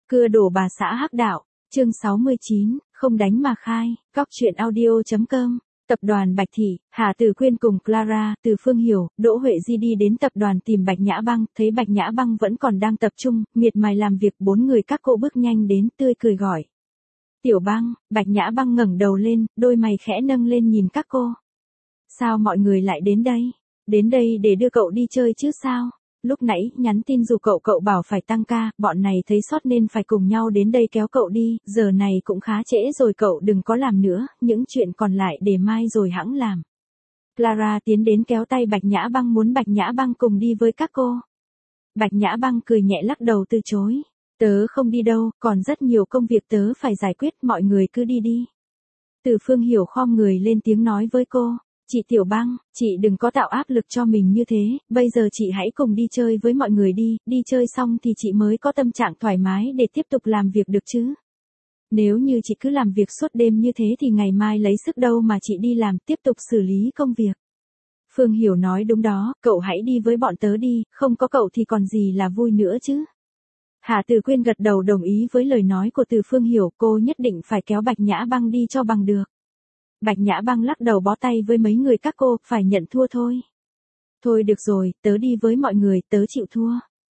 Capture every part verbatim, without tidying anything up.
Cưa đổ bà xã hắc đạo, chương sáu mươi chín, không đánh mà khai, cóc truyện audio.com. Tập đoàn Bạch Thị, Hà Từ Quyên cùng Clara, Từ Phương Hiểu, Đỗ Huệ Di đi đến tập đoàn tìm Bạch Nhã Băng, thấy Bạch Nhã Băng vẫn còn đang tập trung, miệt mài làm việc, bốn người các cô bước nhanh đến, tươi cười gọi. Tiểu Băng, Bạch Nhã Băng ngẩng đầu lên, đôi mày khẽ nâng lên nhìn các cô. Sao mọi người lại đến đây? Đến đây để đưa cậu đi chơi chứ sao? Lúc nãy, nhắn tin dù cậu cậu bảo phải tăng ca, bọn này thấy sót nên phải cùng nhau đến đây kéo cậu đi, giờ này cũng khá trễ rồi cậu đừng có làm nữa, những chuyện còn lại để mai rồi hẵng làm. Clara tiến đến kéo tay Bạch Nhã Băng muốn Bạch Nhã Băng cùng đi với các cô. Bạch Nhã Băng cười nhẹ lắc đầu từ chối, tớ không đi đâu, còn rất nhiều công việc tớ phải giải quyết, mọi người cứ đi đi. Từ Phương Hiểu khom người lên tiếng nói với cô. Chị Tiểu Băng, chị đừng có tạo áp lực cho mình như thế, bây giờ chị hãy cùng đi chơi với mọi người đi, đi chơi xong thì chị mới có tâm trạng thoải mái để tiếp tục làm việc được chứ. Nếu như chị cứ làm việc suốt đêm như thế thì ngày mai lấy sức đâu mà chị đi làm, tiếp tục xử lý công việc. Phương Hiểu nói đúng đó, cậu hãy đi với bọn tớ đi, không có cậu thì còn gì là vui nữa chứ. Hà Từ Quyên gật đầu đồng ý với lời nói của Từ Phương Hiểu, cô nhất định phải kéo Bạch Nhã Băng đi cho bằng được. Bạch Nhã Băng lắc đầu bó tay với mấy người các cô, phải nhận thua thôi. Thôi được rồi, tớ đi với mọi người, tớ chịu thua.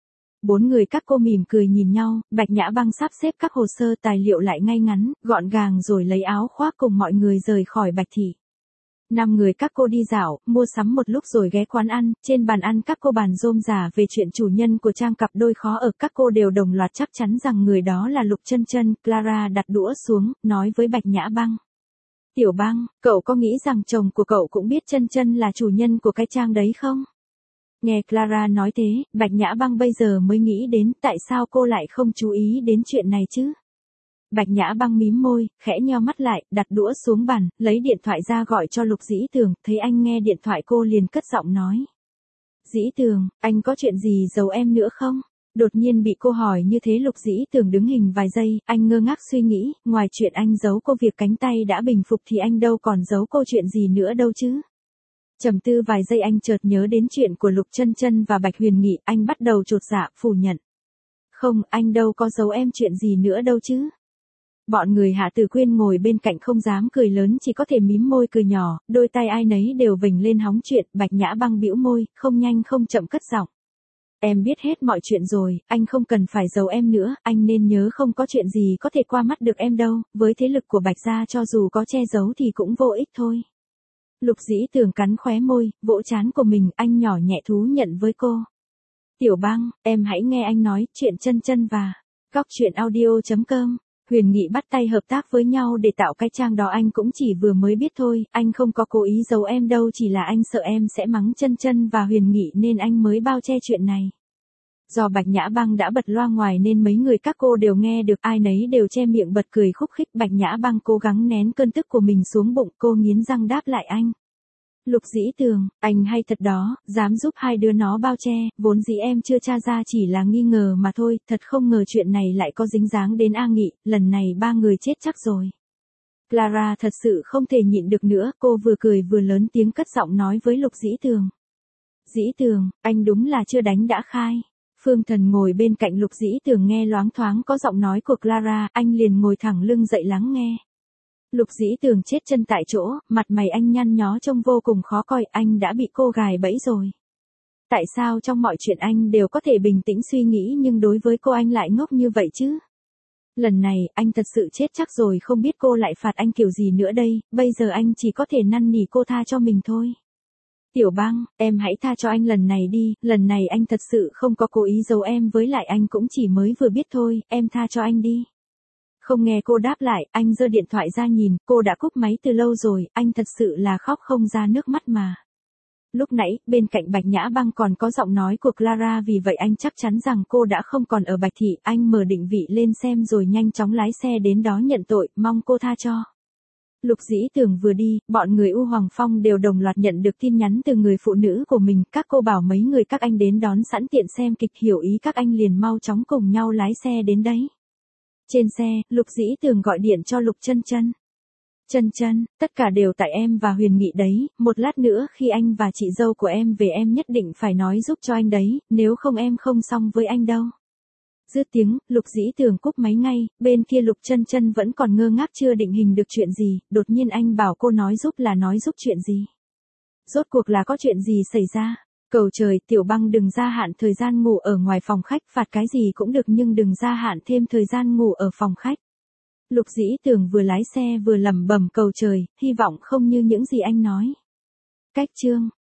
Bốn người các cô mỉm cười nhìn nhau, Bạch Nhã Băng sắp xếp các hồ sơ tài liệu lại ngay ngắn, gọn gàng rồi lấy áo khoác cùng mọi người rời khỏi Bạch Thị. Năm người các cô đi dạo, mua sắm một lúc rồi ghé quán ăn, trên bàn ăn các cô bàn rôm rả về chuyện chủ nhân của trang cặp đôi khó ở, các cô đều đồng loạt chắc chắn rằng người đó là Lục Chân Chân. Clara đặt đũa xuống, nói với Bạch Nhã Băng. Tiểu Băng, cậu có nghĩ rằng chồng của cậu cũng biết Chân Chân là chủ nhân của cái trang đấy không? Nghe Clara nói thế, Bạch Nhã Băng bây giờ mới nghĩ đến tại sao cô lại không chú ý đến chuyện này chứ? Bạch Nhã Băng mím môi, khẽ nheo mắt lại, đặt đũa xuống bàn, lấy điện thoại ra gọi cho Lục Dĩ Tường, thấy anh nghe điện thoại cô liền cất giọng nói. Dĩ Tường, anh có chuyện gì giấu em nữa không? Đột nhiên bị cô hỏi như thế Lục Dĩ Tường đứng hình vài giây, anh ngơ ngác suy nghĩ, ngoài chuyện anh giấu cô việc cánh tay đã bình phục thì anh đâu còn giấu cô chuyện gì nữa đâu chứ. Trầm tư vài giây anh chợt nhớ đến chuyện của Lục Chân Chân và Bạch Huyền Nghị, anh bắt đầu chột dạ, phủ nhận. Không, anh đâu có giấu em chuyện gì nữa đâu chứ. Bọn người Hạ Từ Quyên ngồi bên cạnh không dám cười lớn, chỉ có thể mím môi cười nhỏ, đôi tay ai nấy đều vểnh lên hóng chuyện. Bạch Nhã Băng bĩu môi, không nhanh không chậm cất giọng. Em biết hết mọi chuyện rồi, anh không cần phải giấu em nữa, anh nên nhớ không có chuyện gì có thể qua mắt được em đâu, với thế lực của Bạch gia cho dù có che giấu thì cũng vô ích thôi. Lục Dĩ Tường cắn khóe môi, vỗ trán của mình, anh nhỏ nhẹ thú nhận với cô. Tiểu Băng, em hãy nghe anh nói, chuyện Chân Chân và cóc truyện audio.com. Huyền Nghị bắt tay hợp tác với nhau để tạo cái trang đó anh cũng chỉ vừa mới biết thôi, anh không có cố ý giấu em đâu, chỉ là anh sợ em sẽ mắng Chân Chân và Huyền Nghị nên anh mới bao che chuyện này. Do Bạch Nhã Băng đã bật loa ngoài nên mấy người các cô đều nghe được, ai nấy đều che miệng bật cười khúc khích. Bạch Nhã Băng cố gắng nén cơn tức của mình xuống bụng, cô nghiến răng đáp lại anh. Lục Dĩ Tường, anh hay thật đó, dám giúp hai đứa nó bao che, vốn dĩ em chưa tra ra chỉ là nghi ngờ mà thôi, thật không ngờ chuyện này lại có dính dáng đến A Nghị, lần này ba người chết chắc rồi. Clara thật sự không thể nhịn được nữa, cô vừa cười vừa lớn tiếng cất giọng nói với Lục Dĩ Tường. Dĩ Tường, anh đúng là chưa đánh đã khai. Phương Thần ngồi bên cạnh Lục Dĩ Tường nghe loáng thoáng có giọng nói của Clara, anh liền ngồi thẳng lưng dậy lắng nghe. Lục Dĩ Tường chết chân tại chỗ, mặt mày anh nhăn nhó trông vô cùng khó coi, anh đã bị cô gài bẫy rồi. Tại sao trong mọi chuyện anh đều có thể bình tĩnh suy nghĩ nhưng đối với cô anh lại ngốc như vậy chứ? Lần này, anh thật sự chết chắc rồi, không biết cô lại phạt anh kiểu gì nữa đây, bây giờ anh chỉ có thể năn nỉ cô tha cho mình thôi. Tiểu Băng, em hãy tha cho anh lần này đi, lần này anh thật sự không có cố ý giấu em, với lại anh cũng chỉ mới vừa biết thôi, em tha cho anh đi. Không nghe cô đáp lại, anh giơ điện thoại ra nhìn, cô đã cúp máy từ lâu rồi, anh thật sự là khóc không ra nước mắt mà. Lúc nãy, bên cạnh Bạch Nhã Băng còn có giọng nói của Clara, vì vậy anh chắc chắn rằng cô đã không còn ở Bạch Thị, anh mở định vị lên xem rồi nhanh chóng lái xe đến đó nhận tội, mong cô tha cho. Lục Dĩ Tường vừa đi, bọn người U Hoàng Phong đều đồng loạt nhận được tin nhắn từ người phụ nữ của mình, các cô bảo mấy người các anh đến đón sẵn tiện xem kịch, hiểu ý các anh liền mau chóng cùng nhau lái xe đến đấy. Trên xe, Lục Dĩ Tường gọi điện cho Lục Chân Chân. Chân Chân, tất cả đều tại em và Huyền Nghị đấy, một lát nữa khi anh và chị dâu của em về em nhất định phải nói giúp cho anh đấy, nếu không em không xong với anh đâu. Dứt tiếng, Lục Dĩ Tường cúp máy ngay, bên kia Lục Chân Chân vẫn còn ngơ ngác chưa định hình được chuyện gì, đột nhiên anh bảo cô nói giúp là nói giúp chuyện gì. Rốt cuộc là có chuyện gì xảy ra? Cầu trời, Tiểu Băng đừng gia hạn thời gian ngủ ở ngoài phòng khách, phạt cái gì cũng được nhưng đừng gia hạn thêm thời gian ngủ ở phòng khách. Lục Dĩ Tường vừa lái xe vừa lẩm bẩm cầu trời, hy vọng không như những gì anh nói. Cách chương